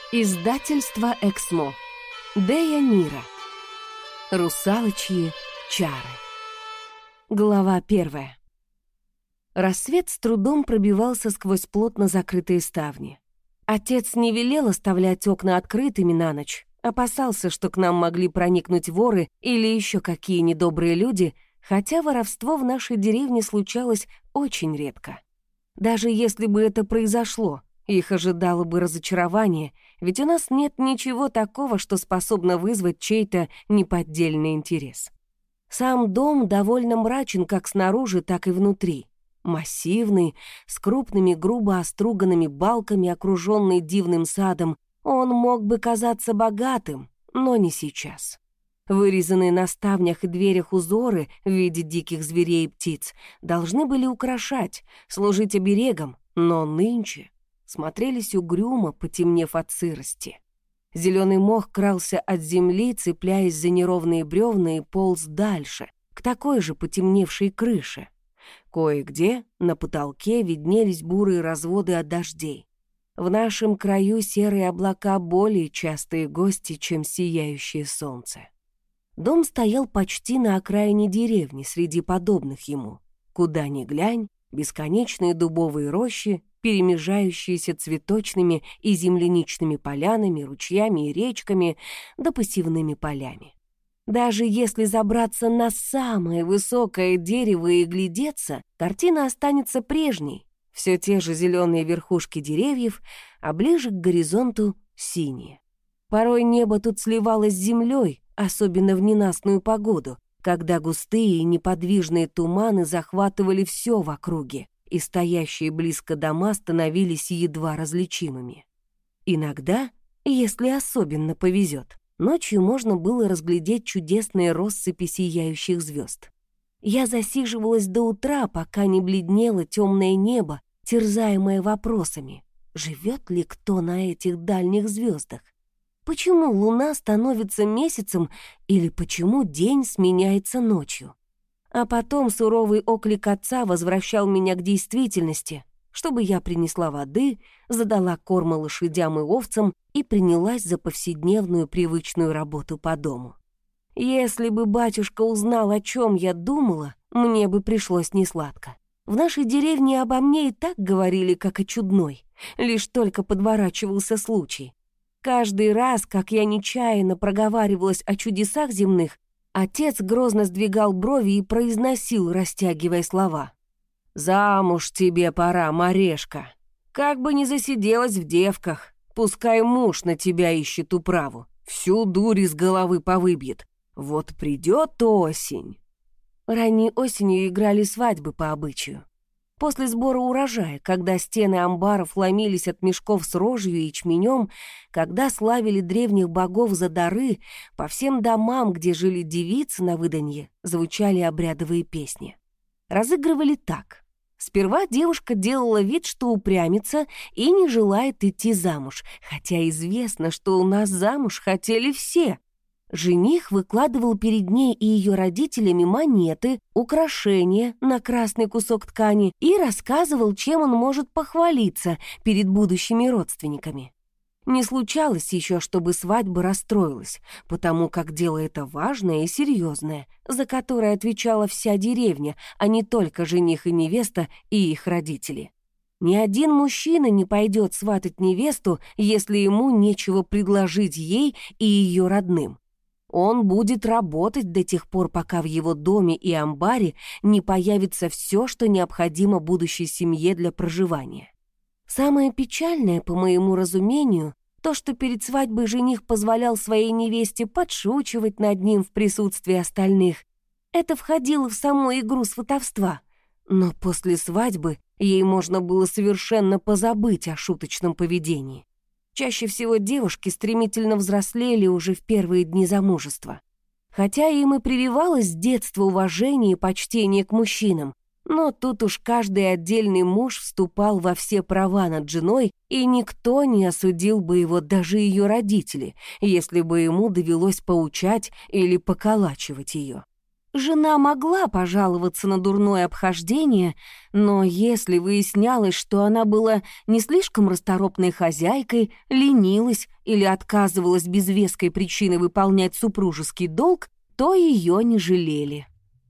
Издательство «Эксмо». Дея Нира. Русалочьи чары. Глава 1. Рассвет с трудом пробивался сквозь плотно закрытые ставни. Отец не велел оставлять окна открытыми на ночь, опасался, что к нам могли проникнуть воры или еще какие недобрые люди, хотя воровство в нашей деревне случалось очень редко. Даже если бы это произошло, их ожидало бы разочарование, ведь у нас нет ничего такого, что способно вызвать чей-то неподдельный интерес. Сам дом довольно мрачен как снаружи, так и внутри. Массивный, с крупными грубо оструганными балками, окруженный дивным садом, он мог бы казаться богатым, но не сейчас. Вырезанные на ставнях и дверях узоры в виде диких зверей и птиц должны были украшать, служить оберегом, но нынче смотрелись угрюмо, потемнев от сырости. Зеленый мох крался от земли, цепляясь за неровные бревна, и полз дальше, к такой же потемневшей крыше. Кое-где на потолке виднелись бурые разводы от дождей. В нашем краю серые облака более частые гости, чем сияющее солнце. Дом стоял почти на окраине деревни, среди подобных ему. Куда ни глянь, бесконечные дубовые рощи, перемежающиеся цветочными и земляничными полянами, ручьями и речками, да посевными полями. Даже если забраться на самое высокое дерево и глядеться, картина останется прежней. Все те же зеленые верхушки деревьев, а ближе к горизонту — синие. Порой небо тут сливалось с землей, особенно в ненастную погоду, когда густые и неподвижные туманы захватывали все в округе, и стоящие близко дома становились едва различимыми. Иногда, если особенно повезет, ночью можно было разглядеть чудесные россыпи сияющих звезд. Я засиживалась до утра, пока не бледнело темное небо, терзаемое вопросами: живет ли кто на этих дальних звездах? Почему луна становится месяцем или почему день сменяется ночью? А потом суровый оклик отца возвращал меня к действительности, чтобы я принесла воды, задала корма лошадям и овцам и принялась за повседневную привычную работу по дому. Если бы батюшка узнал, о чем я думала, мне бы пришлось несладко. В нашей деревне обо мне и так говорили, как о чудной, лишь только подворачивался случай. Каждый раз, как я нечаянно проговаривалась о чудесах земных, отец грозно сдвигал брови и произносил, растягивая слова: «Замуж тебе пора, Марешка. Как бы ни засиделась в девках, пускай муж на тебя ищет управу, всю дурь из головы повыбьет. Вот придет осень». Ранней осенью играли свадьбы по обычаю. После сбора урожая, когда стены амбаров ломились от мешков с рожью и ячменем, когда славили древних богов за дары, по всем домам, где жили девицы на выданье, звучали обрядовые песни. Разыгрывали так. Сперва девушка делала вид, что упрямится и не желает идти замуж, хотя известно, что у нас замуж хотели все. Жених выкладывал перед ней и ее родителями монеты, украшения на красный кусок ткани и рассказывал, чем он может похвалиться перед будущими родственниками. Не случалось еще, чтобы свадьба расстроилась, потому как дело это важное и серьезное, за которое отвечала вся деревня, а не только жених и невеста и их родители. Ни один мужчина не пойдет сватать невесту, если ему нечего предложить ей и ее родным. Он будет работать до тех пор, пока в его доме и амбаре не появится все, что необходимо будущей семье для проживания. Самое печальное, по моему разумению, то, что перед свадьбой жених позволял своей невесте подшучивать над ним в присутствии остальных. Это входило в саму игру сватовства. Но после свадьбы ей можно было совершенно позабыть о шуточном поведении. Чаще всего девушки стремительно взрослели уже в первые дни замужества. Хотя им и прививалось с детства уважение и почтение к мужчинам, но тут уж каждый отдельный муж вступал во все права над женой, и никто не осудил бы его, даже ее родители, если бы ему довелось поучать или поколачивать ее. Жена могла пожаловаться на дурное обхождение, но если выяснялось, что она была не слишком расторопной хозяйкой, ленилась или отказывалась без веской причины выполнять супружеский долг, то ее не жалели.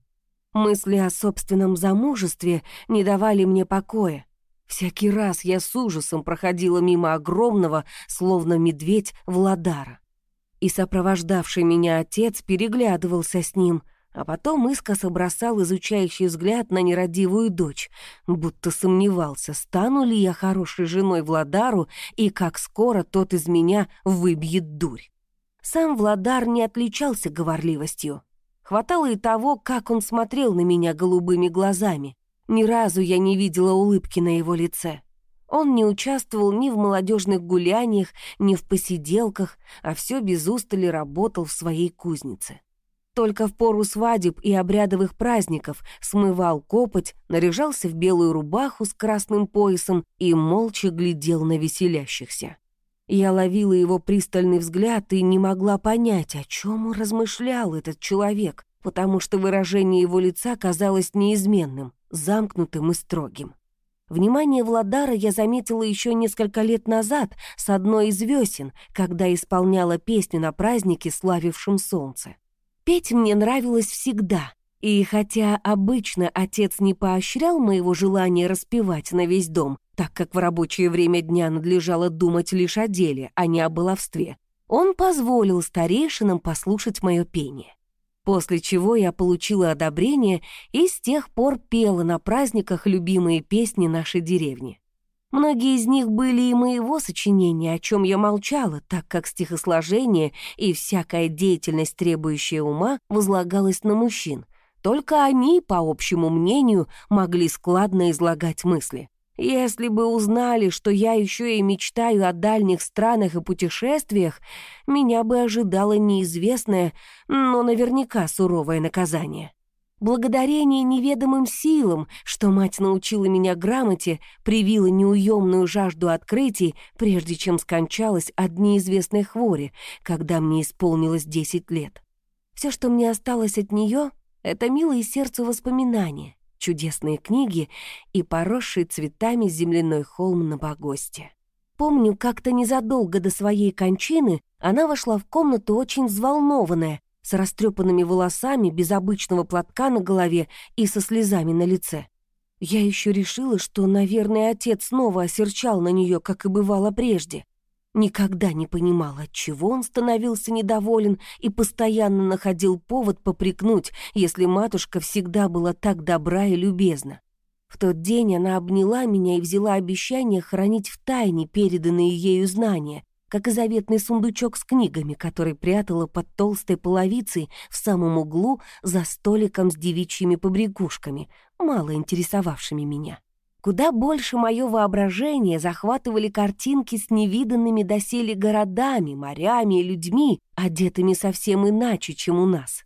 Мысли о собственном замужестве не давали мне покоя. Всякий раз я с ужасом проходила мимо огромного, словно медведь, Владара. И сопровождавший меня отец переглядывался с ним, а потом искоса бросал изучающий взгляд на нерадивую дочь, будто сомневался, стану ли я хорошей женой Владару и как скоро тот из меня выбьет дурь. Сам Владар не отличался говорливостью. Хватало и того, как он смотрел на меня голубыми глазами. Ни разу я не видела улыбки на его лице. Он не участвовал ни в молодежных гуляниях, ни в посиделках, а все без устали работал в своей кузнице. Только в пору свадеб и обрядовых праздников смывал копоть, наряжался в белую рубаху с красным поясом и молча глядел на веселящихся. Я ловила его пристальный взгляд и не могла понять, о чем размышлял этот человек, потому что выражение его лица казалось неизменным, замкнутым и строгим. Внимание Владара я заметила еще несколько лет назад с одной из весен, когда исполняла песню на празднике, славившем солнце. Петь мне нравилось всегда, и хотя обычно отец не поощрял моего желания распевать на весь дом, так как в рабочее время дня надлежало думать лишь о деле, а не о баловстве, он позволил старейшинам послушать мое пение. После чего я получила одобрение и с тех пор пела на праздниках любимые песни нашей деревни. Многие из них были и моего сочинения, о чем я молчала, так как стихосложение и всякая деятельность, требующая ума, возлагалась на мужчин. Только они, по общему мнению, могли складно излагать мысли. Если бы узнали, что я еще и мечтаю о дальних странах и путешествиях, меня бы ожидало неизвестное, но наверняка суровое наказание. Благодарение неведомым силам, что мать научила меня грамоте, привила неуемную жажду открытий, прежде чем скончалась от неизвестной хвори, когда мне исполнилось 10 лет. Все, что мне осталось от нее, это милые сердцу воспоминания, чудесные книги и поросший цветами земляной холм на погосте. Помню, как-то незадолго до своей кончины она вошла в комнату очень взволнованная, с растрепанными волосами, без обычного платка на голове и со слезами на лице. Я еще решила, что, наверное, отец снова осерчал на нее, как и бывало прежде. Никогда не понимала, отчего он становился недоволен и постоянно находил повод попрекнуть, если матушка всегда была так добра и любезна. В тот день она обняла меня и взяла обещание хранить в тайне переданные ею знания, как и заветный сундучок с книгами, который прятала под толстой половицей в самом углу за столиком с девичьими побрякушками, мало интересовавшими меня. Куда больше мое воображение захватывали картинки с невиданными доселе городами, морями и людьми, одетыми совсем иначе, чем у нас.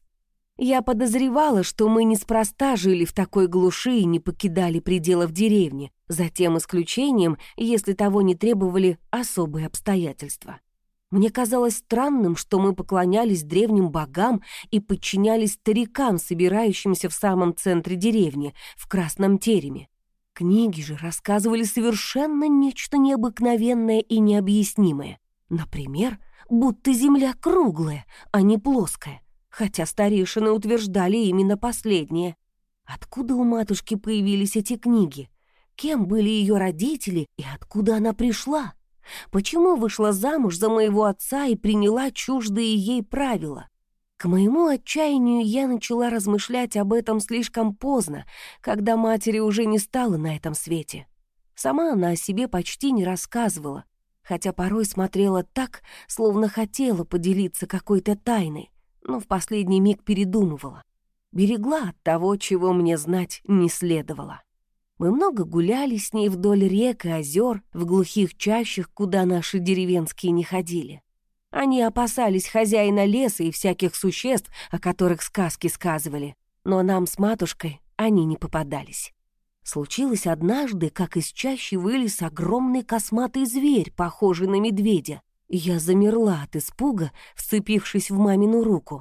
Я подозревала, что мы неспроста жили в такой глуши и не покидали пределов деревни, за тем исключением, если того не требовали особые обстоятельства. Мне казалось странным, что мы поклонялись древним богам и подчинялись старикам, собирающимся в самом центре деревни, в красном тереме. Книги же рассказывали совершенно нечто необыкновенное и необъяснимое. Например, будто земля круглая, а не плоская, хотя старейшины утверждали именно последнее. Откуда у матушки появились эти книги? Кем были ее родители и откуда она пришла? Почему вышла замуж за моего отца и приняла чуждые ей правила? К моему отчаянию я начала размышлять об этом слишком поздно, когда матери уже не стало на этом свете. Сама она о себе почти не рассказывала, хотя порой смотрела так, словно хотела поделиться какой-то тайной, но в последний миг передумывала. Берегла от того, чего мне знать не следовало. Мы много гуляли с ней вдоль рек и озер, в глухих чащах, куда наши деревенские не ходили. Они опасались хозяина леса и всяких существ, о которых сказки сказывали, но нам с матушкой они не попадались. Случилось однажды, как из чащи вылез огромный косматый зверь, похожий на медведя. Я замерла от испуга, вцепившись в мамину руку.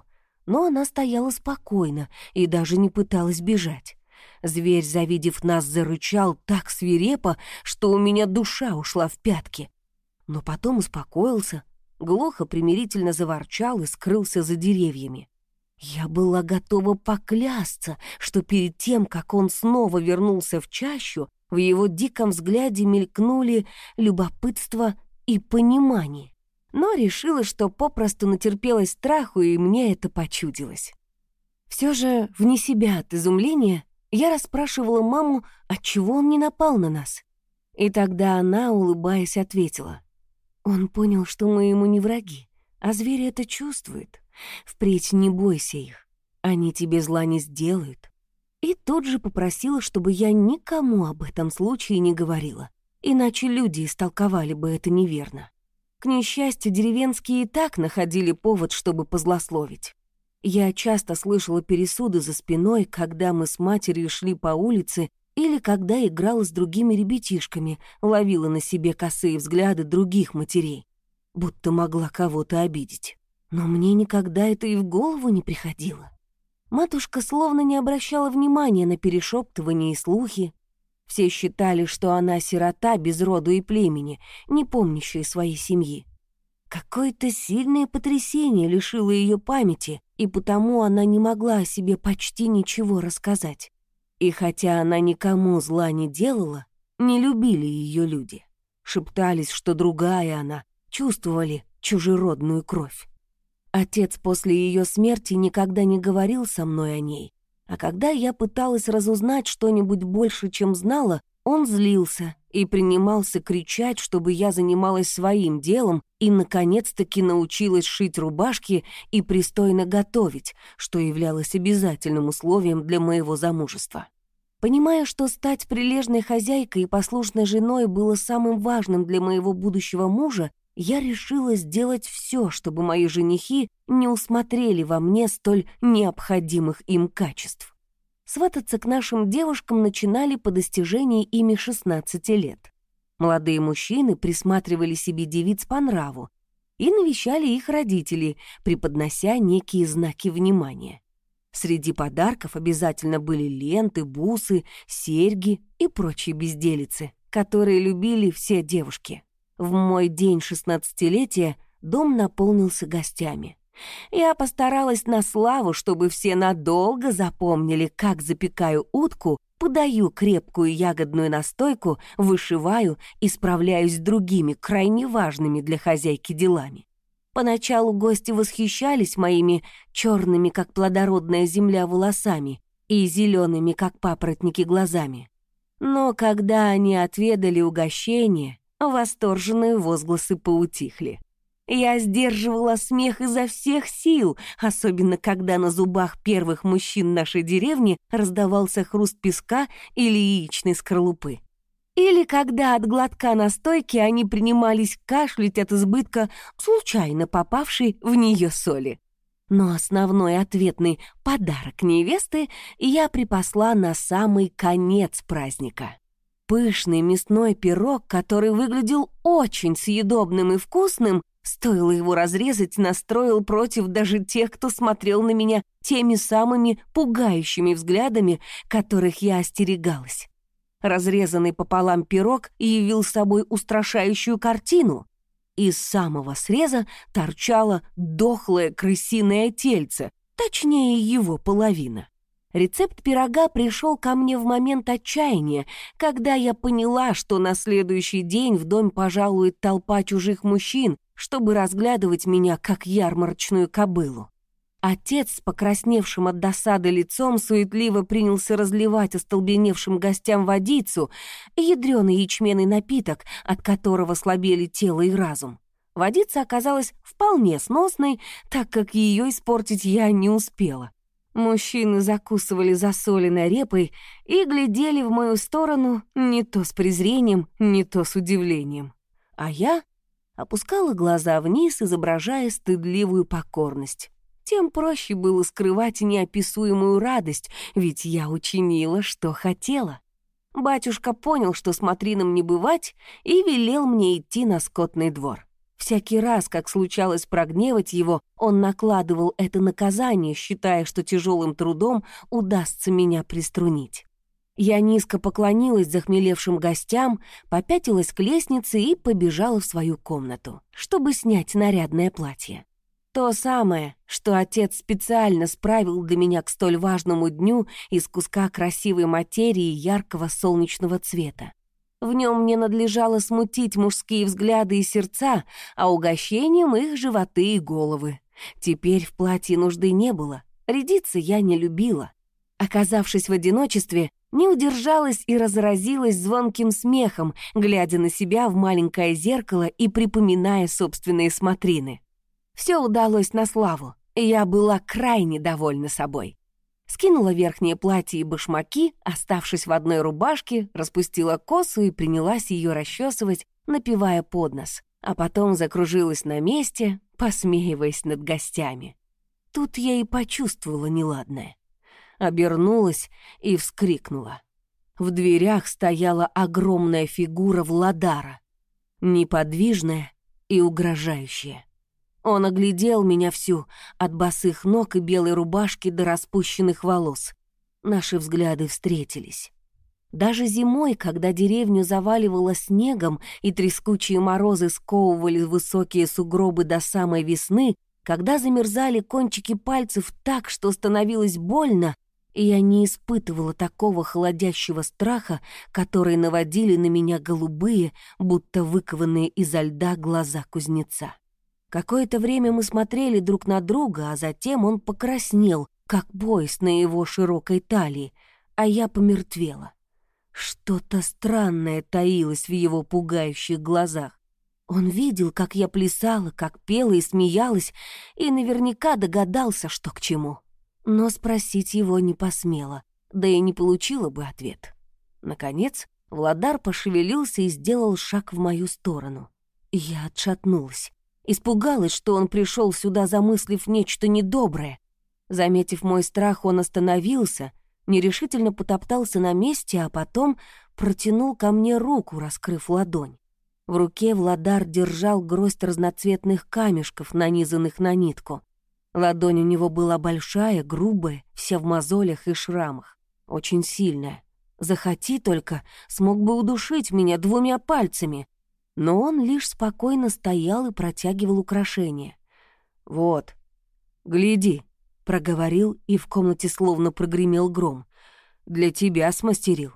но она стояла спокойно и даже не пыталась бежать. Зверь, завидев нас, зарычал так свирепо, что у меня душа ушла в пятки. Но потом успокоился, глухо примирительно заворчал и скрылся за деревьями. Я была готова поклясться, что перед тем, как он снова вернулся в чащу, в его диком взгляде мелькнули любопытство и понимание. Но решила, что попросту натерпелась страху, и мне это почудилось. Все же, вне себя от изумления, я расспрашивала маму, отчего он не напал на нас. И тогда она, улыбаясь, ответила: «Он понял, что мы ему не враги, а звери это чувствуют. Впредь не бойся их, они тебе зла не сделают». И тут же попросила, чтобы я никому об этом случае не говорила, иначе люди истолковали бы это неверно. К несчастью, деревенские и так находили повод, чтобы позлословить. Я часто слышала пересуды за спиной, когда мы с матерью шли по улице или когда играла с другими ребятишками, ловила на себе косые взгляды других матерей, будто могла кого-то обидеть. Но мне никогда это и в голову не приходило. Матушка словно не обращала внимания на перешептывания и слухи. Все считали, что она сирота без роду и племени, не помнящая своей семьи. Какое-то сильное потрясение лишило ее памяти, и потому она не могла о себе почти ничего рассказать. И хотя она никому зла не делала, не любили ее люди. Шептались, что другая она, чувствовали чужеродную кровь. Отец после ее смерти никогда не говорил со мной о ней, а когда я пыталась разузнать что-нибудь больше, чем знала, он злился и принимался кричать, чтобы я занималась своим делом и, наконец-таки, научилась шить рубашки и пристойно готовить, что являлось обязательным условием для моего замужества. Понимая, что стать прилежной хозяйкой и послушной женой было самым важным для моего будущего мужа, я решила сделать все, чтобы мои женихи не усмотрели во мне столь необходимых им качеств. Свататься к нашим девушкам начинали по достижении ими 16 лет. Молодые мужчины присматривали себе девиц по нраву и навещали их родителей, преподнося некие знаки внимания. Среди подарков обязательно были ленты, бусы, серьги и прочие безделицы, которые любили все девушки. В мой день 16-летия дом наполнился гостями. Я постаралась на славу, чтобы все надолго запомнили, как запекаю утку, подаю крепкую ягодную настойку, вышиваю и справляюсь с другими крайне важными для хозяйки делами. Поначалу гости восхищались моими черными, как плодородная земля, волосами и зелеными, как папоротники, глазами. Но когда они отведали угощение, восторженные возгласы поутихли. Я сдерживала смех изо всех сил, особенно когда на зубах первых мужчин нашей деревни раздавался хруст песка или яичной скорлупы. Или когда от глотка настойки они принимались кашлять от избытка случайно попавшей в нее соли. Но основной ответный подарок невесты я припасла на самый конец праздника. Пышный мясной пирог, который выглядел очень съедобным и вкусным, стоило его разрезать, настроил против даже тех, кто смотрел на меня теми самыми пугающими взглядами, которых я остерегалась. Разрезанный пополам пирог явил собой устрашающую картину. Из самого среза торчало дохлое крысиное тельце, точнее его половина. Рецепт пирога пришел ко мне в момент отчаяния, когда я поняла, что на следующий день в дом пожалует толпа чужих мужчин, чтобы разглядывать меня как ярмарочную кобылу. Отец с покрасневшим от досады лицом суетливо принялся разливать остолбеневшим гостям водицу, ядрёный ячменный напиток, от которого слабели тело и разум. Водица оказалась вполне сносной, так как ее испортить я не успела. Мужчины закусывали засоленной репой и глядели в мою сторону не то с презрением, не то с удивлением. А я опускала глаза вниз, изображая стыдливую покорность. Тем проще было скрывать неописуемую радость, ведь я учинила, что хотела. Батюшка понял, что смотринам не бывать, и велел мне идти на скотный двор. Всякий раз, как случалось прогневать его, он накладывал это наказание, считая, что тяжелым трудом удастся меня приструнить. Я низко поклонилась захмелевшим гостям, попятилась к лестнице и побежала в свою комнату, чтобы снять нарядное платье. То самое, что отец специально справил для меня к столь важному дню из куска красивой материи яркого солнечного цвета. В нем мне надлежало смутить мужские взгляды и сердца, а угощением их животы и головы. Теперь в платье нужды не было, рядиться я не любила. Оказавшись в одиночестве, не удержалась и разразилась звонким смехом, глядя на себя в маленькое зеркало и припоминая собственные смотрины. Все удалось на славу, и я была крайне довольна собой. Скинула верхнее платье и башмаки, оставшись в одной рубашке, распустила косу и принялась ее расчесывать, напевая под нос, а потом закружилась на месте, посмеиваясь над гостями. Тут я и почувствовала неладное. Обернулась и вскрикнула. В дверях стояла огромная фигура Владара, неподвижная и угрожающая. Он оглядел меня всю, от босых ног и белой рубашки до распущенных волос. Наши взгляды встретились. Даже зимой, когда деревню заваливало снегом и трескучие морозы сковывали высокие сугробы до самой весны, когда замерзали кончики пальцев так, что становилось больно, я не испытывала такого холодящего страха, который наводили на меня голубые, будто выкованные изо льда глаза кузнеца. Какое-то время мы смотрели друг на друга, а затем он покраснел, как пояс на его широкой талии, а я помертвела. Что-то странное таилось в его пугающих глазах. Он видел, как я плясала, как пела и смеялась, и наверняка догадался, что к чему. Но спросить его не посмела, да и не получила бы ответ. Наконец, Владар пошевелился и сделал шаг в мою сторону. Я отшатнулась. Испугалась, что он пришел сюда, замыслив нечто недоброе. Заметив мой страх, он остановился, нерешительно потоптался на месте, а потом протянул ко мне руку, раскрыв ладонь. В руке Владар держал гроздь разноцветных камешков, нанизанных на нитку. Ладонь у него была большая, грубая, вся в мозолях и шрамах. Очень сильная. Захоти только, смог бы удушить меня 2 пальцами. Но он лишь спокойно стоял и протягивал украшения. «Вот, гляди», — проговорил, и в комнате словно прогремел гром. «Для тебя смастерил».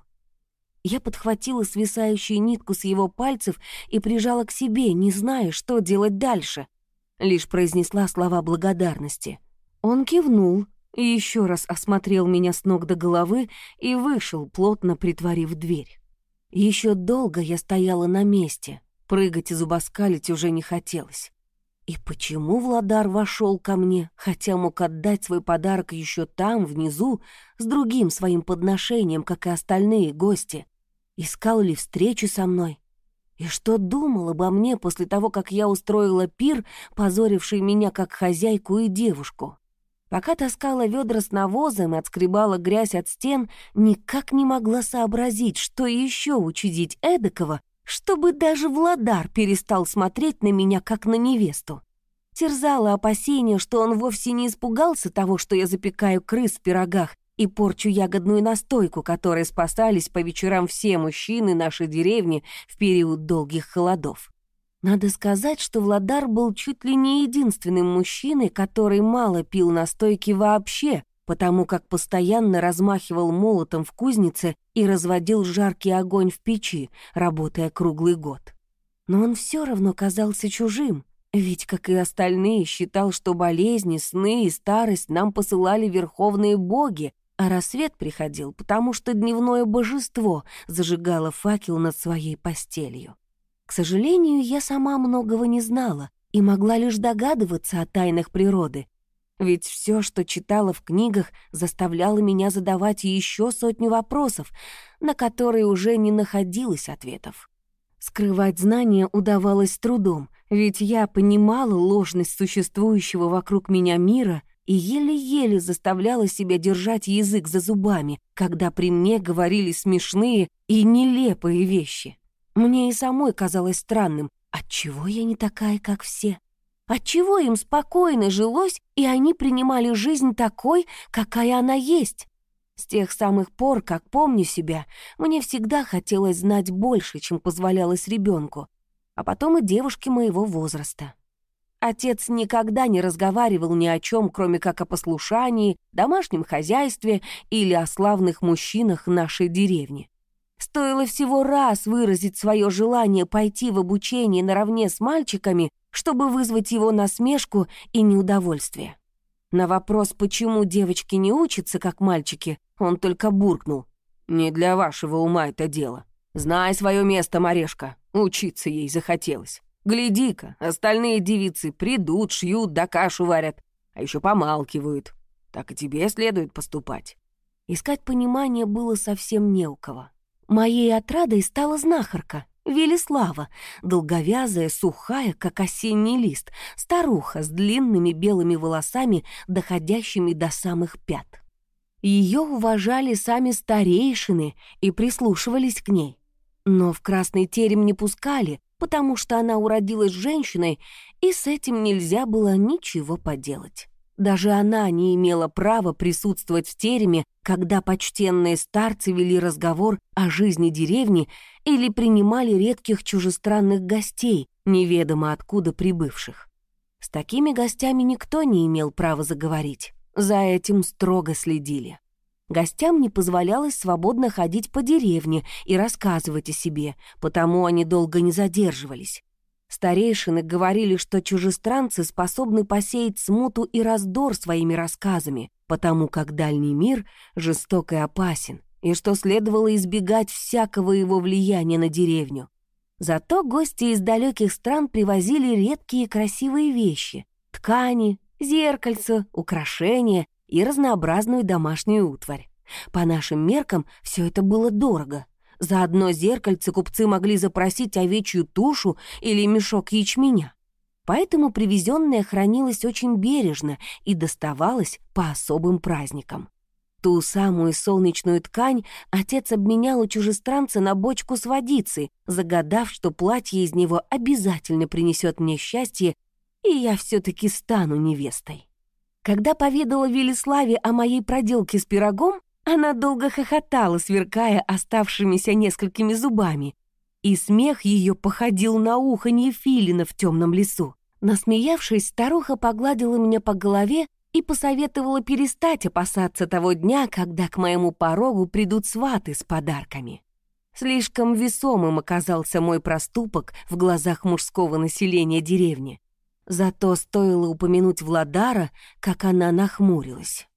Я подхватила свисающую нитку с его пальцев и прижала к себе, не зная, что делать дальше. Лишь произнесла слова благодарности. Он кивнул и еще раз осмотрел меня с ног до головы и вышел, плотно притворив дверь. Еще долго я стояла на месте. Прыгать и зубоскалить уже не хотелось. И почему Владар вошел ко мне, хотя мог отдать свой подарок еще там, внизу, с другим своим подношением, как и остальные гости? Искал ли встречу со мной? И что думал обо мне после того, как я устроила пир, позоривший меня как хозяйку и девушку? Пока таскала ведра с навозом и отскребала грязь от стен, никак не могла сообразить, что еще учудить эдакого, чтобы даже Владар перестал смотреть на меня, как на невесту. Терзало опасение, что он вовсе не испугался того, что я запекаю крыс в пирогах и порчу ягодную настойку, которой спасались по вечерам все мужчины нашей деревни в период долгих холодов. Надо сказать, что Владар был чуть ли не единственным мужчиной, который мало пил настойки вообще, потому как постоянно размахивал молотом в кузнице и разводил жаркий огонь в печи, работая круглый год. Но он все равно казался чужим, ведь, как и остальные, считал, что болезни, сны и старость нам посылали верховные боги, а рассвет приходил, потому что дневное божество зажигало факел над своей постелью. К сожалению, я сама многого не знала и могла лишь догадываться о тайнах природы, ведь все, что читала в книгах, заставляло меня задавать еще 100 вопросов, на которые уже не находилось ответов. Скрывать знания удавалось с трудом, ведь я понимала ложность существующего вокруг меня мира и еле-еле заставляла себя держать язык за зубами, когда при мне говорили смешные и нелепые вещи. Мне и самой казалось странным, Отчего я не такая, как все? Отчего им спокойно жилось, и они принимали жизнь такой, какая она есть? С тех самых пор, как помню себя, мне всегда хотелось знать больше, чем позволялось ребенку, а потом и девушке моего возраста. Отец никогда не разговаривал ни о чем, кроме как о послушании, домашнем хозяйстве или о славных мужчинах нашей деревни. Стоило всего раз выразить свое желание пойти в обучение наравне с мальчиками, чтобы вызвать его насмешку и неудовольствие. На вопрос, почему девочки не учатся, как мальчики, он только буркнул: «Не для вашего ума это дело. Знай свое место, Марешка, учиться ей захотелось. Гляди-ка, остальные девицы придут, шьют да кашу варят, а еще помалкивают. Так и тебе следует поступать». Искать понимание было совсем не у кого. Моей отрадой стала знахарка, Велислава, долговязая, сухая, как осенний лист, старуха с длинными белыми волосами, доходящими до самых пят. Ее уважали сами старейшины и прислушивались к ней. Но в красный терем не пускали, потому что она уродилась женщиной, и с этим нельзя было ничего поделать. Даже она не имела права присутствовать в тереме, когда почтенные старцы вели разговор о жизни деревни или принимали редких чужестранных гостей, неведомо откуда прибывших. С такими гостями никто не имел права заговорить, за этим строго следили. Гостям не позволялось свободно ходить по деревне и рассказывать о себе, потому они долго не задерживались. Старейшины говорили, что чужестранцы способны посеять смуту и раздор своими рассказами, потому как дальний мир жесток и опасен, и что следовало избегать всякого его влияния на деревню. Зато гости из далеких стран привозили редкие красивые вещи — ткани, зеркальца, украшения и разнообразную домашнюю утварь. По нашим меркам все это было дорого. За одно зеркальце купцы могли запросить овечью тушу или мешок ячменя. Поэтому привезенное хранилось очень бережно и доставалось по особым праздникам. Ту самую солнечную ткань отец обменял у чужестранца на бочку с водицей, загадав, что платье из него обязательно принесет мне счастье, и я все-таки стану невестой. Когда поведала Велиславе о моей проделке с пирогом, она долго хохотала, сверкая оставшимися несколькими зубами, и смех ее походил на уханье филина в темном лесу. Насмеявшись, старуха погладила меня по голове и посоветовала перестать опасаться того дня, когда к моему порогу придут сваты с подарками. Слишком весомым оказался мой проступок в глазах мужского населения деревни. Зато стоило упомянуть Владара, как она нахмурилась.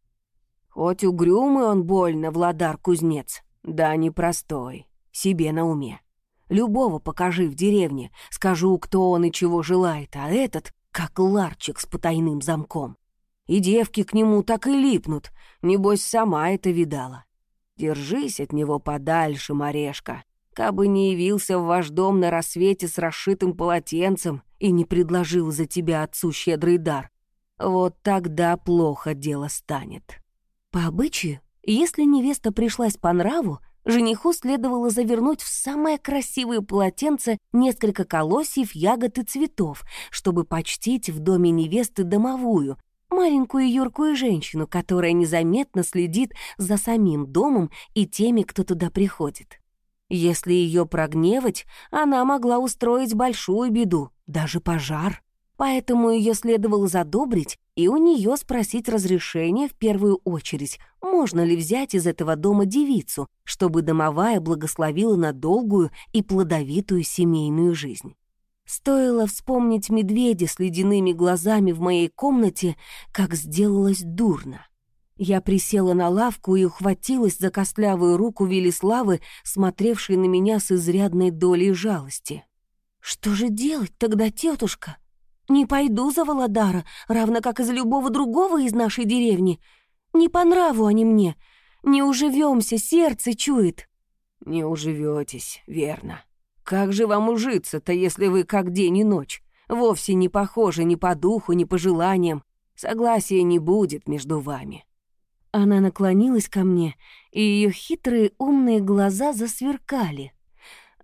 Хоть угрюмый он больно, Владар-кузнец, да непростой, себе на уме. Любого покажи в деревне, скажу, кто он и чего желает, а этот как ларчик с потайным замком. И девки к нему так и липнут, небось, сама это видала. Держись от него подальше, Марешка, кабы не явился в ваш дом на рассвете с расшитым полотенцем и не предложил за тебя отцу щедрый дар. Вот тогда плохо дело станет. По обычаю, если невеста пришлась по нраву, жениху следовало завернуть в самое красивое полотенце несколько колосьев, ягод и цветов, чтобы почтить в доме невесты домовую, маленькую юркую женщину, которая незаметно следит за самим домом и теми, кто туда приходит. Если ее прогневать, она могла устроить большую беду, даже пожар. Поэтому ее следовало задобрить и у нее спросить разрешения в первую очередь, можно ли взять из этого дома девицу, чтобы домовая благословила на долгую и плодовитую семейную жизнь. Стоило вспомнить медведя с ледяными глазами в моей комнате, как сделалось дурно. Я присела на лавку и ухватилась за костлявую руку Велиславы, смотревшей на меня с изрядной долей жалости. «Что же делать тогда, тетушка? Не пойду за Володара, равно как и за любого другого из нашей деревни. Не по нраву они мне. Не уживемся, сердце чует». «Не уживетесь, верно. Как же вам ужиться-то, если вы как день и ночь? Вовсе не похожи ни по духу, ни по желаниям. Согласия не будет между вами». Она наклонилась ко мне, и ее хитрые умные глаза засверкали.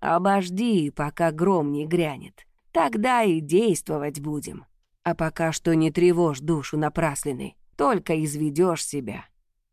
Обожди, пока гром не грянет. Тогда и действовать будем. А пока что не тревожь душу напраслиной, только изведешь себя».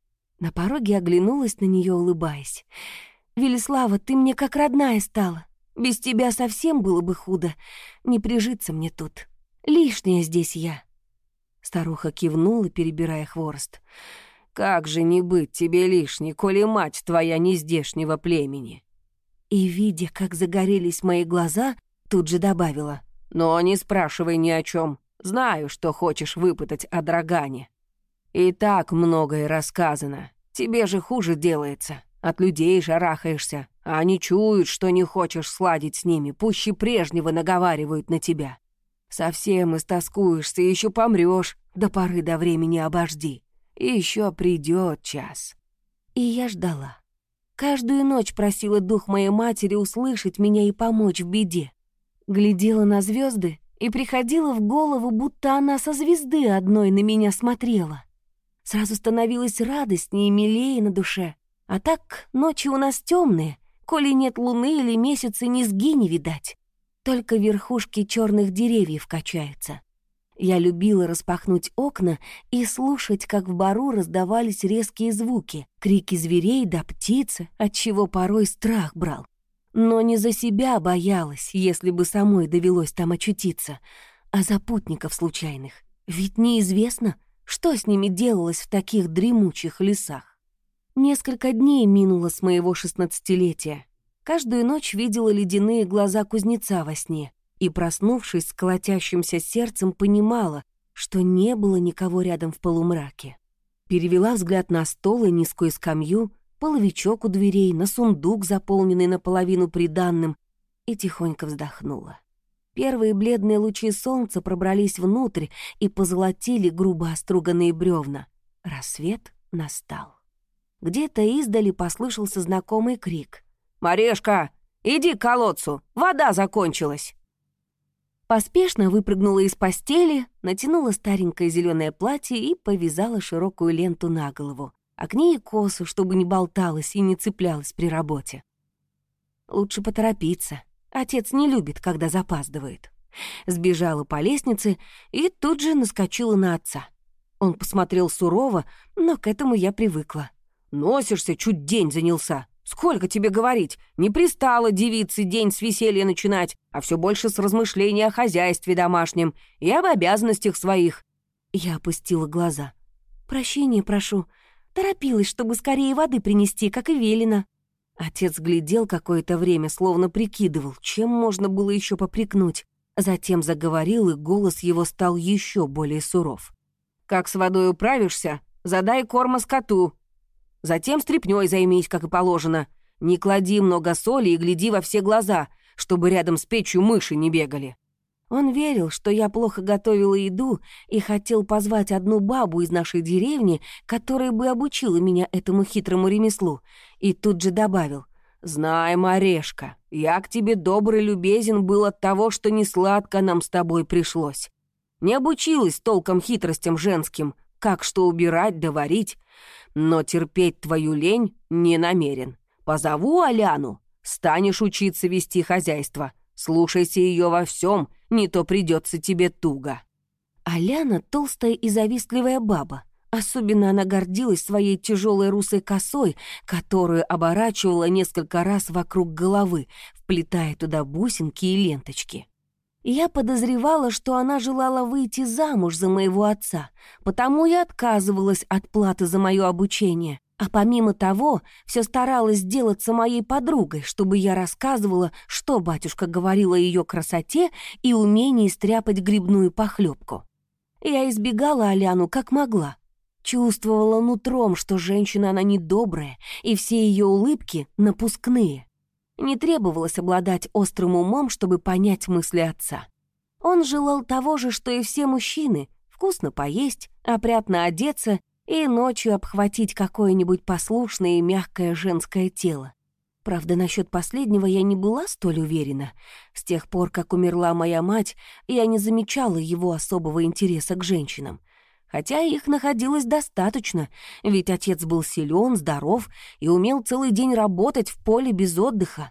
На пороге оглянулась на нее, улыбаясь. «Велислава, ты мне как родная стала. Без тебя совсем было бы худо. Не прижиться мне тут. Лишняя здесь я». Старуха кивнула, перебирая хворост. «Как же не быть тебе лишней, коли мать твоя не здешнего племени?» И, видя, как загорелись мои глаза, тут же добавила. «Но не спрашивай ни о чем. Знаю, что хочешь выпытать о Драгане. И так многое рассказано. Тебе же хуже делается. От людей шарахаешься, а они чуют, что не хочешь сладить с ними, пуще прежнего наговаривают на тебя. Совсем истоскуешься и еще помрешь, до поры до времени обожди. И еще придет час». И я ждала. Каждую ночь просила дух моей матери услышать меня и помочь в беде. Глядела на звезды, и приходила в голову, будто она со звезды одной на меня смотрела. Сразу становилось радостнее и милее на душе. А так ночи у нас темные, коли нет луны или месяца, низги не видать. Только верхушки черных деревьев качаются. Я любила распахнуть окна и слушать, как в бару раздавались резкие звуки, крики зверей да птицы, отчего порой страх брал. Но не за себя боялась, если бы самой довелось там очутиться, а за путников случайных. Ведь неизвестно, что с ними делалось в таких дремучих лесах. Несколько дней минуло с моего 16-летия. Каждую ночь видела ледяные глаза кузнеца во сне и, проснувшись с колотящимся сердцем, понимала, что не было никого рядом в полумраке. Перевела взгляд на стол и низкую скамью, половичок у дверей, на сундук, заполненный наполовину приданным, и тихонько вздохнула. Первые бледные лучи солнца пробрались внутрь и позолотили грубо оструганные бревна. Рассвет настал. Где-то издали послышался знакомый крик. «Марешка, иди к колодцу, вода закончилась!» Поспешно выпрыгнула из постели, натянула старенькое зеленое платье и повязала широкую ленту на голову, а к ней и косу, чтобы не болталась и не цеплялась при работе. Лучше поторопиться. Отец не любит, когда запаздывает. Сбежала по лестнице и тут же наскочила на отца. Он посмотрел сурово, но к этому я привыкла. «Носишься, чуть день занялся. Сколько тебе говорить? Не пристало девице день с веселья начинать, а все больше с размышления о хозяйстве домашнем и об обязанностях своих». Я опустила глаза. «Прощения прошу. Торопилась, чтобы скорее воды принести, как и велено». Отец глядел какое-то время, словно прикидывал, чем можно было еще попрекнуть. Затем заговорил, и голос его стал еще более суров. «Как с водой управишься, задай корма скоту. Затем стряпнёй займись, как и положено. Не клади много соли и гляди во все глаза, чтобы рядом с печью мыши не бегали». Он верил, что я плохо готовила еду, и хотел позвать одну бабу из нашей деревни, которая бы обучила меня этому хитрому ремеслу, и тут же добавил: «Знай, Марешка, я к тебе добрый любезен был от того, что не сладко нам с тобой пришлось. Не обучилась толком хитростям женским, как что убирать да варить, но терпеть твою лень не намерен. Позову Аляну, станешь учиться вести хозяйство. Слушайся ее во всем, не то придется тебе туго». Аляна — толстая и завистливая баба. Особенно она гордилась своей тяжелой русой косой, которую оборачивала несколько раз вокруг головы, вплетая туда бусинки и ленточки. Я подозревала, что она желала выйти замуж за моего отца, потому и отказывалась от платы за мое обучение. А помимо того, все старалась сделаться моей подругой, чтобы я рассказывала, что батюшка говорил о ее красоте и умении стряпать грибную похлебку. Я избегала Аляну как могла. Чувствовала нутром, что женщина она недобрая, и все ее улыбки напускные. Не требовалось обладать острым умом, чтобы понять мысли отца. Он желал того же, что и все мужчины — вкусно поесть, опрятно одеться и ночью обхватить какое-нибудь послушное и мягкое женское тело. Правда, насчет последнего я не была столь уверена. С тех пор, как умерла моя мать, я не замечала его особого интереса к женщинам. Хотя их находилось достаточно, ведь отец был силен, здоров и умел целый день работать в поле без отдыха.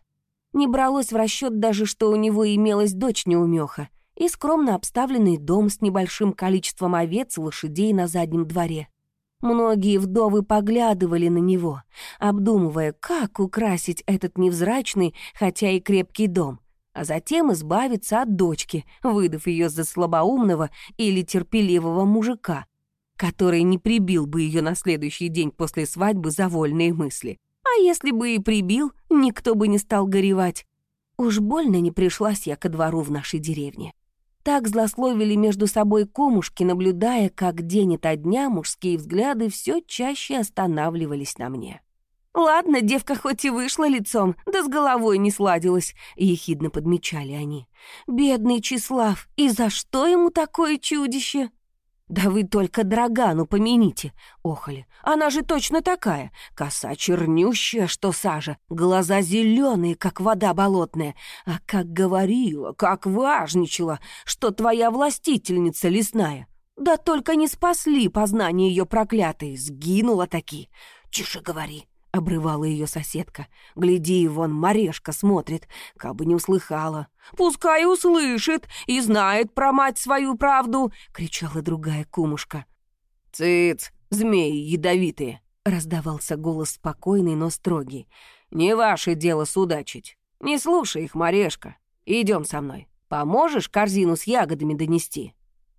Не бралось в расчет даже, что у него имелась дочь-неумеха и скромно обставленный дом с небольшим количеством овец и лошадей на заднем дворе. Многие вдовы поглядывали на него, обдумывая, как украсить этот невзрачный, хотя и крепкий дом, а затем избавиться от дочки, выдав ее за слабоумного или терпеливого мужика, который не прибил бы ее на следующий день после свадьбы за вольные мысли. А если бы и прибил, никто бы не стал горевать. Уж больно не пришлась я ко двору в нашей деревне. Так злословили между собой кумушки, наблюдая, как день ото дня мужские взгляды все чаще останавливались на мне. «Ладно, девка хоть и вышла лицом, да с головой не сладилась», — ехидно подмечали они. «Бедный Числав, и за что ему такое чудище?» «Да вы только Драгану помяните», — охали. «Она же точно такая. Коса чернющая, что сажа, глаза зеленые, как вода болотная. А как говорила, как важничала, что твоя властительница лесная. Да только не спасли познания ее проклятые, сгинула таки. Тише говори», — обрывала ее соседка. «Гляди, вон Марешка смотрит, кабы не услыхала». «Пускай услышит и знает про мать свою правду», — кричала другая кумушка. «Цыц, змеи ядовитые», — раздавался голос спокойный, но строгий. «Не ваше дело судачить. Не слушай их, Марешка. Идем со мной. Поможешь корзину с ягодами донести?»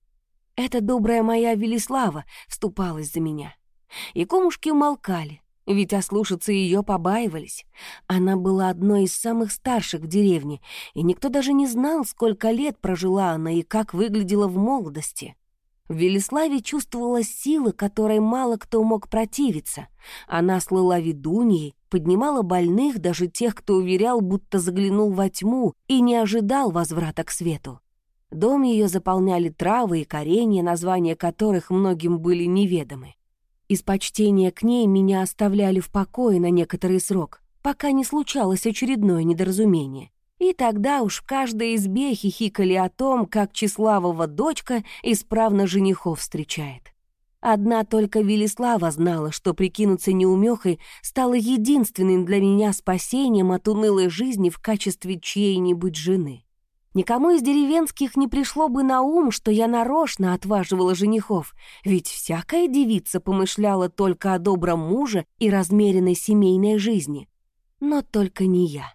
Эта добрая моя Велислава вступалась за меня. И кумушки умолкали, ведь ослушаться ее побаивались. Она была одной из самых старших в деревне, и никто даже не знал, сколько лет прожила она и как выглядела в молодости. В Велиславе чувствовалась сила, которой мало кто мог противиться. Она слыла ведуньей, поднимала больных, даже тех, кто уверял, будто заглянул во тьму и не ожидал возврата к свету. Дом ее заполняли травы и коренья, названия которых многим были неведомы. Из почтения к ней меня оставляли в покое на некоторый срок, пока не случалось очередное недоразумение. И тогда уж в каждой избе хихикали о том, как Числавова дочка исправно женихов встречает. Одна только Велислава знала, что прикинуться неумехой стало единственным для меня спасением от унылой жизни в качестве чьей-нибудь жены. Никому из деревенских не пришло бы на ум, что я нарочно отваживала женихов, ведь всякая девица помышляла только о добром муже и размеренной семейной жизни. Но только не я.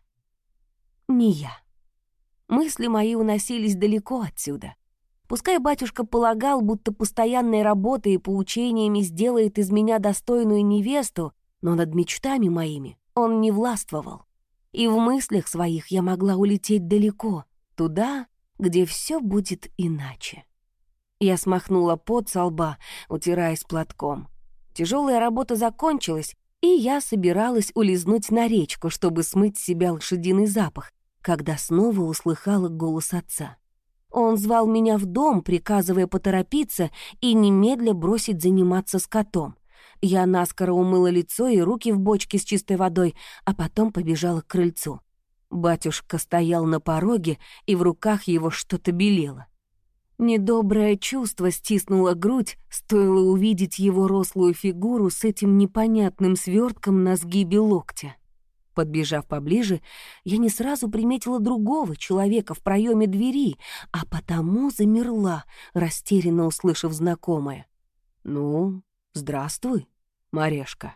Не я. Мысли мои уносились далеко отсюда. Пускай батюшка полагал, будто постоянной работой и поучениями сделает из меня достойную невесту, но над мечтами моими он не властвовал. И в мыслях своих я могла улететь далеко, туда, где все будет иначе. Я смахнула пот со лба, утираясь платком. Тяжелая работа закончилась, и я собиралась улизнуть на речку, чтобы смыть с себя лошадиный запах, когда снова услыхала голос отца. Он звал меня в дом, приказывая поторопиться и немедля бросить заниматься скотом. Я наскоро умыла лицо и руки в бочке с чистой водой, а потом побежала к крыльцу. Батюшка стоял на пороге, и в руках его что-то белело. Недоброе чувство стиснуло грудь, стоило увидеть его рослую фигуру с этим непонятным свертком на сгибе локтя. Подбежав поближе, я не сразу приметила другого человека в проеме двери, а потому замерла, растерянно услышав знакомое. «Ну, здравствуй, Марешка».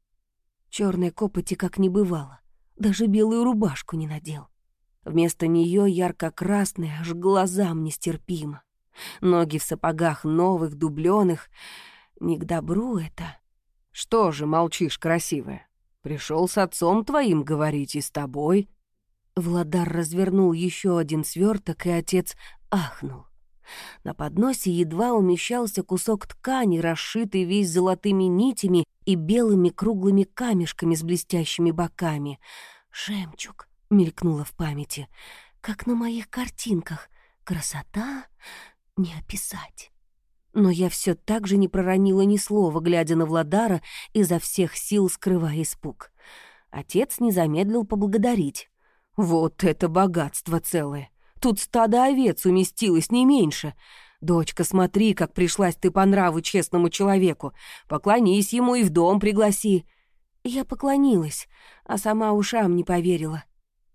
Черной копоти как не бывало. Даже белую рубашку не надел. Вместо нее ярко-красная, аж глазам нестерпимо. Ноги в сапогах новых, дублёных. Не к добру это. «Что же молчишь, красивая? Пришел с отцом твоим говорить и с тобой». Владар развернул еще один сверток, и отец ахнул. На подносе едва умещался кусок ткани, расшитый весь золотыми нитями и белыми круглыми камешками с блестящими боками. «Жемчуг», — мелькнуло в памяти, — «как на моих картинках. Красота не описать». Но я все так же не проронила ни слова, глядя на Владара, изо всех сил скрывая испуг. Отец не замедлил поблагодарить. «Вот это богатство целое! Тут стадо овец уместилось не меньше. Дочка, смотри, как пришлась ты по нраву честному человеку. Поклонись ему и в дом пригласи». Я поклонилась, а сама ушам не поверила.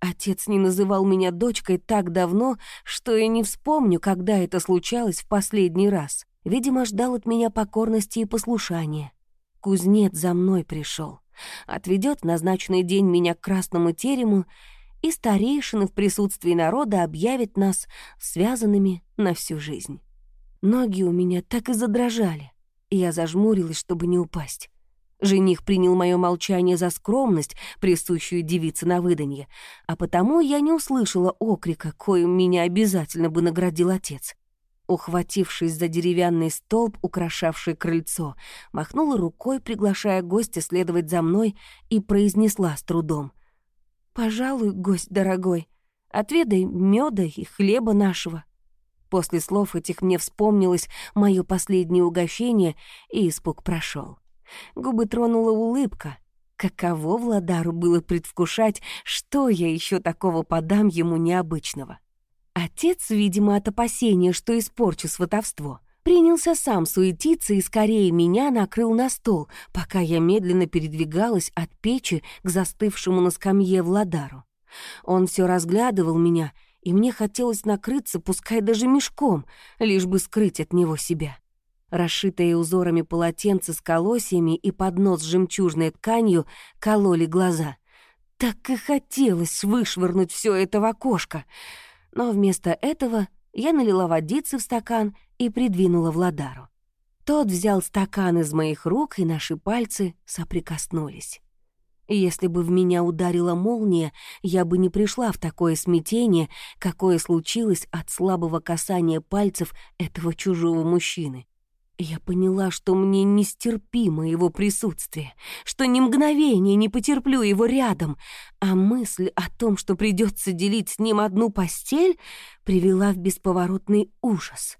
Отец не называл меня дочкой так давно, что я не вспомню, когда это случалось в последний раз. Видимо, ждал от меня покорности и послушания. Кузнец за мной пришел, отведет в назначенный день меня к красному терему, и старейшины в присутствии народа объявят нас связанными на всю жизнь. Ноги у меня так и задрожали, и я зажмурилась, чтобы не упасть. Жених принял мое молчание за скромность, присущую девице на выданье, а потому я не услышала окрика, коим меня обязательно бы наградил отец. Ухватившись за деревянный столб, украшавший крыльцо, махнула рукой, приглашая гостя следовать за мной, и произнесла с трудом: «Пожалуй, гость дорогой, отведай мёда и хлеба нашего». После слов этих мне вспомнилось мое последнее угощение, и испуг прошел. Губы тронула улыбка. Каково Владару было предвкушать, что я еще такого подам ему необычного. Отец, видимо, от опасения, что испорчу сватовство, принялся сам суетиться и скорее меня накрыл на стол, пока я медленно передвигалась от печи к застывшему на скамье Владару. Он все разглядывал меня, и мне хотелось накрыться, пускай даже мешком, лишь бы скрыть от него себя. Расшитые узорами полотенца с колосьями и поднос с жемчужной тканью кололи глаза. Так и хотелось вышвырнуть все это в окошко. Но вместо этого я налила водицы в стакан и придвинула Владару. Тот взял стакан из моих рук, и наши пальцы соприкоснулись. Если бы в меня ударила молния, я бы не пришла в такое смятение, какое случилось от слабого касания пальцев этого чужого мужчины. Я поняла, что мне нестерпимо его присутствие, что ни мгновения не потерплю его рядом, а мысль о том, что придется делить с ним одну постель, привела в бесповоротный ужас.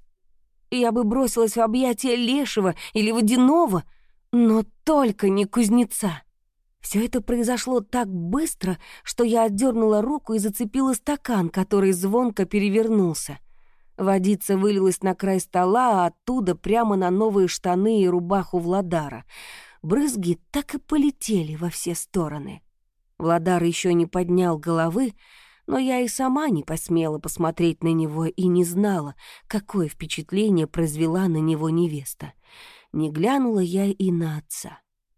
Я бы бросилась в объятия лешего или водяного, но только не кузнеца. Все это произошло так быстро, что я отдернула руку и зацепила стакан, который звонко перевернулся. Водица вылилась на край стола, а оттуда прямо на новые штаны и рубаху Владара. Брызги так и полетели во все стороны. Владар еще не поднял головы, но я и сама не посмела посмотреть на него и не знала, какое впечатление произвела на него невеста. Не глянула я и на отца.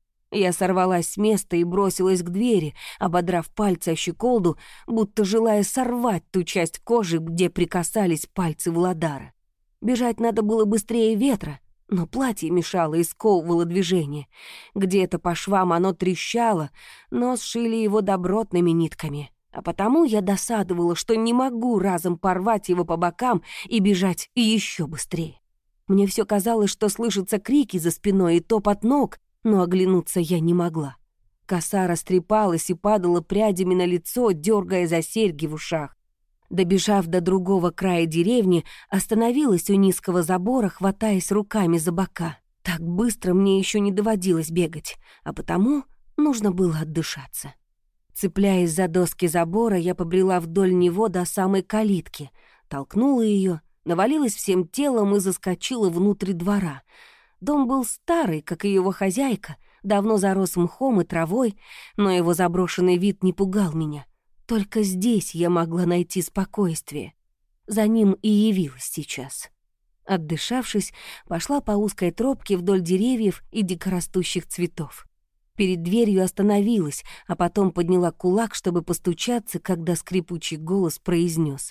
Я сорвалась с места и бросилась к двери, ободрав пальцы о щеколду, будто желая сорвать ту часть кожи, где прикасались пальцы Владара. Бежать надо было быстрее ветра, но платье мешало и сковывало движение. Где-то по швам оно трещало, но сшили его добротными нитками, а потому я досадовала, что не могу разом порвать его по бокам и бежать еще быстрее. Мне все казалось, что слышатся крики за спиной и топот ног, но оглянуться я не могла. Коса растрепалась и падала прядями на лицо, дергая за серьги в ушах. Добежав до другого края деревни, остановилась у низкого забора, хватаясь руками за бока. Так быстро мне еще не доводилось бегать, а потому нужно было отдышаться. Цепляясь за доски забора, я побрела вдоль него до самой калитки, толкнула ее, навалилась всем телом и заскочила внутрь двора. Дом был старый, как и его хозяйка, давно зарос мхом и травой, но его заброшенный вид не пугал меня. Только здесь я могла найти спокойствие. За ним и явилась сейчас. Отдышавшись, пошла по узкой тропке вдоль деревьев и дикорастущих цветов. Перед дверью остановилась, а потом подняла кулак, чтобы постучаться, когда скрипучий голос произнес: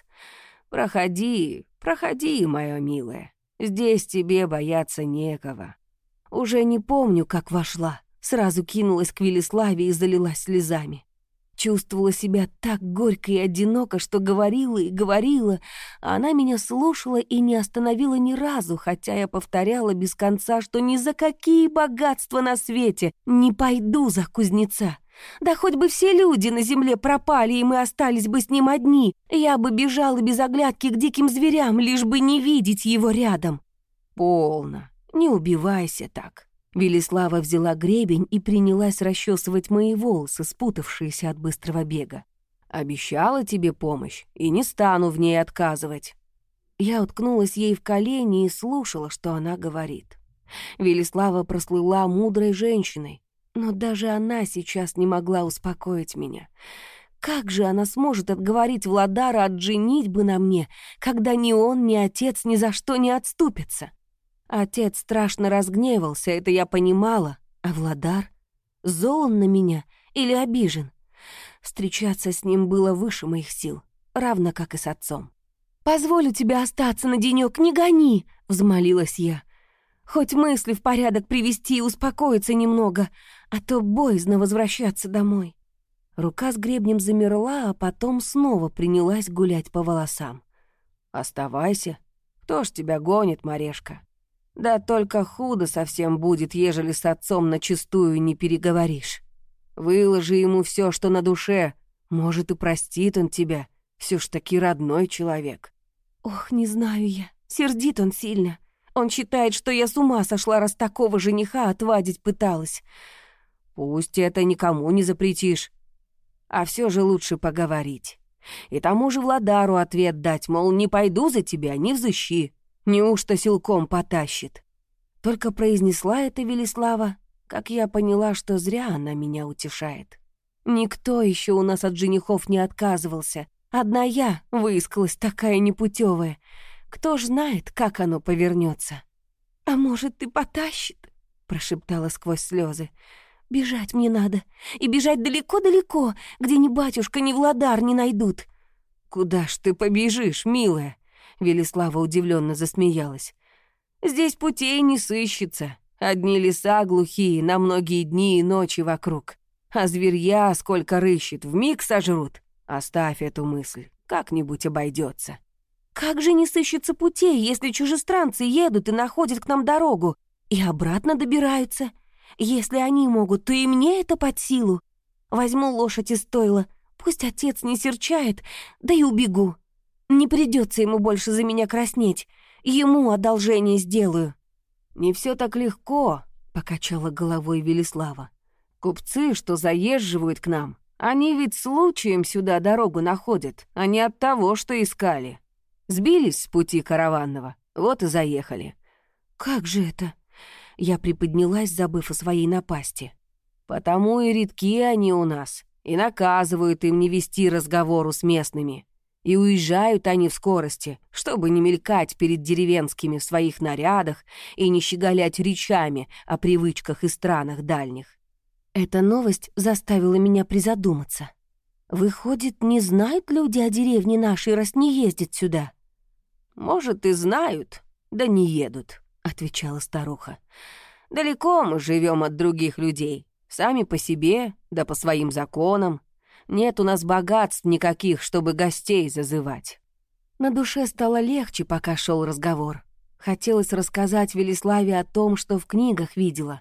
«Проходи, проходи, моя милая. Здесь тебе бояться некого». Уже не помню, как вошла. Сразу кинулась к Велиславе и залилась слезами. Чувствовала себя так горько и одиноко, что говорила и говорила, а она меня слушала и не остановила ни разу, хотя я повторяла без конца, что ни за какие богатства на свете не пойду за кузнеца. Да хоть бы все люди на земле пропали, и мы остались бы с ним одни, я бы бежала без оглядки к диким зверям, лишь бы не видеть его рядом. «Полно, не убивайся так». Велислава взяла гребень и принялась расчесывать мои волосы, спутавшиеся от быстрого бега. «Обещала тебе помощь, и не стану в ней отказывать». Я уткнулась ей в колени и слушала, что она говорит. Велислава прослыла мудрой женщиной, но даже она сейчас не могла успокоить меня. Как же она сможет отговорить Владара от женитьбы на мне, когда ни он, ни отец ни за что не отступятся? Отец страшно разгневался, это я понимала, а Владар? Зол он на меня или обижен? Встречаться с ним было выше моих сил, равно как и с отцом. «Позволю тебе остаться на денёк, не гони!» — взмолилась я. «Хоть мысли в порядок привести и успокоиться немного, а то боязно возвращаться домой». Рука с гребнем замерла, а потом снова принялась гулять по волосам. «Оставайся. Кто ж тебя гонит, Марешка? Да только худо совсем будет, ежели с отцом начистую не переговоришь. Выложи ему все, что на душе. Может, и простит он тебя. Все ж таки родной человек». «Ох, не знаю я. Сердит он сильно. Он считает, что я с ума сошла, раз такого жениха отвадить пыталась». «Пусть это никому не запретишь. А все же лучше поговорить. И тому же Владару ответ дать, мол, не пойду за тебя, не взыщи. Неужто силком потащит?» Только произнесла это Велислава, как я поняла, что зря она меня утешает. Никто еще у нас от женихов не отказывался. Одна я выискалась такая непутевая. Кто ж знает, как оно повернется. «А может, ты потащит?» — прошептала сквозь слезы. «Бежать мне надо. И бежать далеко-далеко, где ни батюшка, ни Владар не найдут». «Куда ж ты побежишь, милая?» Велислава удивленно засмеялась. «Здесь путей не сыщется. Одни леса глухие, на многие дни и ночи вокруг. А зверья сколько рыщет, вмиг сожрут. Оставь эту мысль, как-нибудь обойдется». «Как же не сыщется путей, если чужестранцы едут и находят к нам дорогу, и обратно добираются? Если они могут, то и мне это под силу. Возьму лошадь из стойла, пусть отец не серчает, да и убегу. Не придется ему больше за меня краснеть, ему одолжение сделаю». «Не все так легко», — покачала головой Велислава. «Купцы, что заезживают к нам, они ведь случаем сюда дорогу находят, а не от того, что искали. Сбились с пути караванного, вот и заехали». «Как же это?» Я приподнялась, забыв о своей напасти. «Потому и редки они у нас, и наказывают им не вести разговору с местными. И уезжают они в скорости, чтобы не мелькать перед деревенскими в своих нарядах и не щеголять речами о привычках и странах дальних». Эта новость заставила меня призадуматься. Выходит, не знают люди о деревне нашей, раз не ездят сюда? «Может, и знают, да не едут», — отвечала старуха. «Далеко мы живем от других людей, сами по себе, да по своим законам. Нет у нас богатств никаких, чтобы гостей зазывать». На душе стало легче, пока шел разговор. Хотелось рассказать Велиславе о том, что в книгах видела.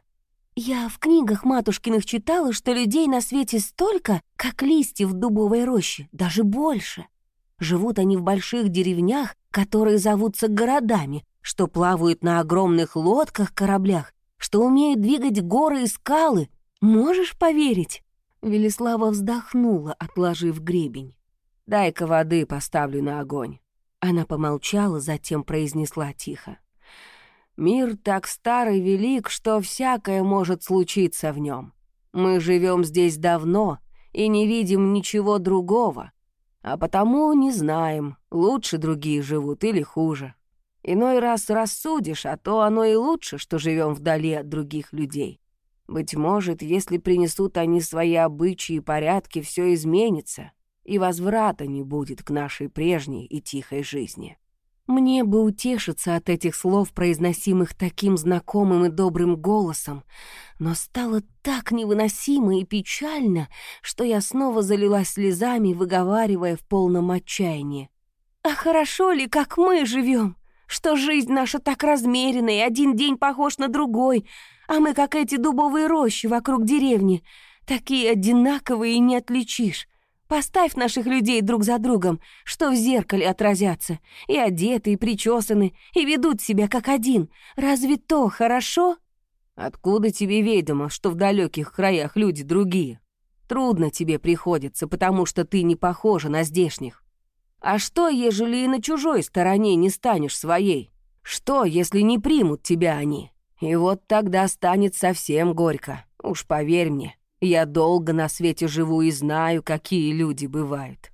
Я в книгах матушкиных читала, что людей на свете столько, как листьев в дубовой роще, даже больше. Живут они в больших деревнях, которые зовутся городами, что плавают на огромных лодках-кораблях, что умеют двигать горы и скалы. Можешь поверить?» Велислава вздохнула, отложив гребень. «Дай-ка воды поставлю на огонь». Она помолчала, затем произнесла тихо. «Мир так старый и велик, что всякое может случиться в нем. Мы живем здесь давно и не видим ничего другого, а потому не знаем, лучше другие живут или хуже. Иной раз рассудишь, а то оно и лучше, что живем вдали от других людей. Быть может, если принесут они свои обычаи и порядки, все изменится, и возврата не будет к нашей прежней и тихой жизни». Мне бы утешиться от этих слов, произносимых таким знакомым и добрым голосом, но стало так невыносимо и печально, что я снова залилась слезами, выговаривая в полном отчаянии. «А хорошо ли, как мы живем? Что жизнь наша так размерена, и один день похож на другой, а мы, как эти дубовые рощи вокруг деревни, такие одинаковые и не отличишь. Поставь наших людей друг за другом, что в зеркале отразятся, и одеты, и причесаны, и ведут себя как один. Разве то хорошо?» «Откуда тебе ведомо, что в далеких краях люди другие? Трудно тебе приходится, потому что ты не похожа на здешних. А что, ежели и на чужой стороне не станешь своей? Что, если не примут тебя они? И вот тогда станет совсем горько, уж поверь мне. Я долго на свете живу и знаю, какие люди бывают».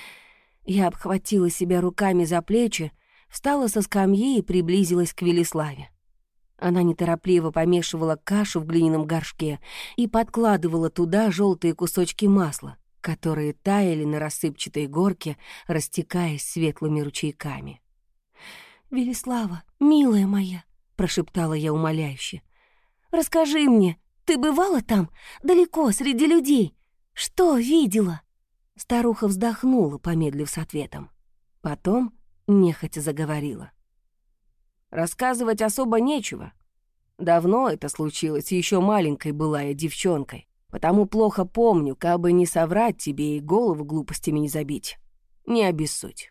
Я обхватила себя руками за плечи, встала со скамьи и приблизилась к Велиславе. Она неторопливо помешивала кашу в глиняном горшке и подкладывала туда желтые кусочки масла, которые таяли на рассыпчатой горке, растекаясь светлыми ручейками. «Велислава, милая моя», — прошептала я умоляюще, — «расскажи мне, ты бывала там, далеко, среди людей? Что видела?» Старуха вздохнула, помедлив с ответом. Потом нехотя заговорила. «Рассказывать особо нечего. Давно это случилось, еще маленькой была я девчонкой, потому плохо помню, кабы не соврать тебе и голову глупостями не забить. Не обессудь.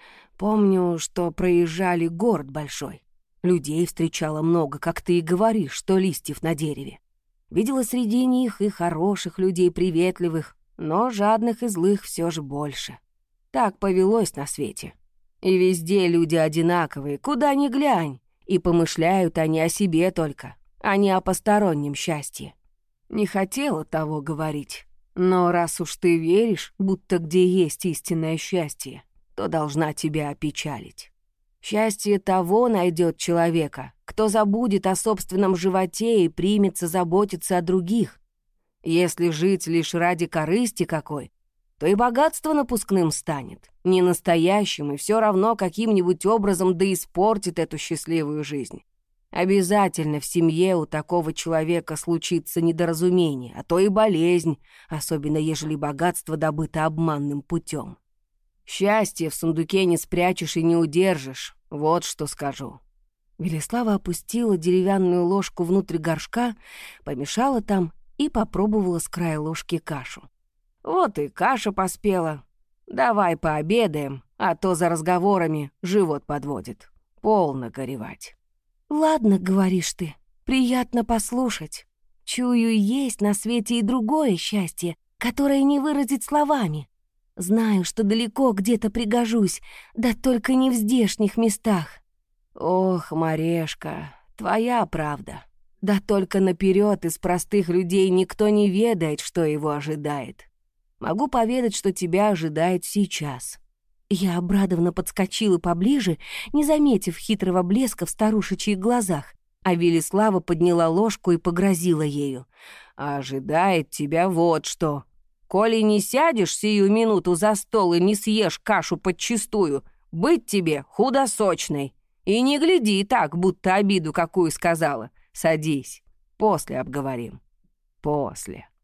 Помню, что проезжали город большой. Людей встречала много, как ты и говоришь, что листьев на дереве. Видела среди них и хороших людей, приветливых, но жадных и злых все же больше. Так повелось на свете. И везде люди одинаковые, куда ни глянь, и помышляют они о себе только, а не о постороннем счастье. Не хотела того говорить, но раз уж ты веришь, будто где есть истинное счастье, то должна тебя опечалить. Счастье того найдет человека, кто забудет о собственном животе и примется заботиться о других. Если жить лишь ради корысти какой, то и богатство напускным станет, не настоящим, и все равно каким-нибудь образом да испортит эту счастливую жизнь. Обязательно в семье у такого человека случится недоразумение, а то и болезнь, особенно ежели богатство добыто обманным путем. Счастье в сундуке не спрячешь и не удержишь, вот что скажу». Велислава опустила деревянную ложку внутрь горшка, помешала там и попробовала с края ложки кашу. «Вот и каша поспела. Давай пообедаем, а то за разговорами живот подводит. Полно горевать». «Ладно, — говоришь ты, — приятно послушать. Чую, есть на свете и другое счастье, которое не выразить словами. Знаю, что далеко где-то пригожусь, да только не в здешних местах». «Ох, Марешка, твоя правда. Да только наперед из простых людей никто не ведает, что его ожидает. Могу поведать, что тебя ожидает сейчас». Я обрадованно подскочила поближе, не заметив хитрого блеска в старушечьих глазах, а Велислава подняла ложку и погрозила ею. «Ожидает тебя вот что. Коли не сядешь сию минуту за стол и не съешь кашу подчистую, быть тебе худосочной. И не гляди так, будто обиду какую сказала. Садись, после обговорим. После».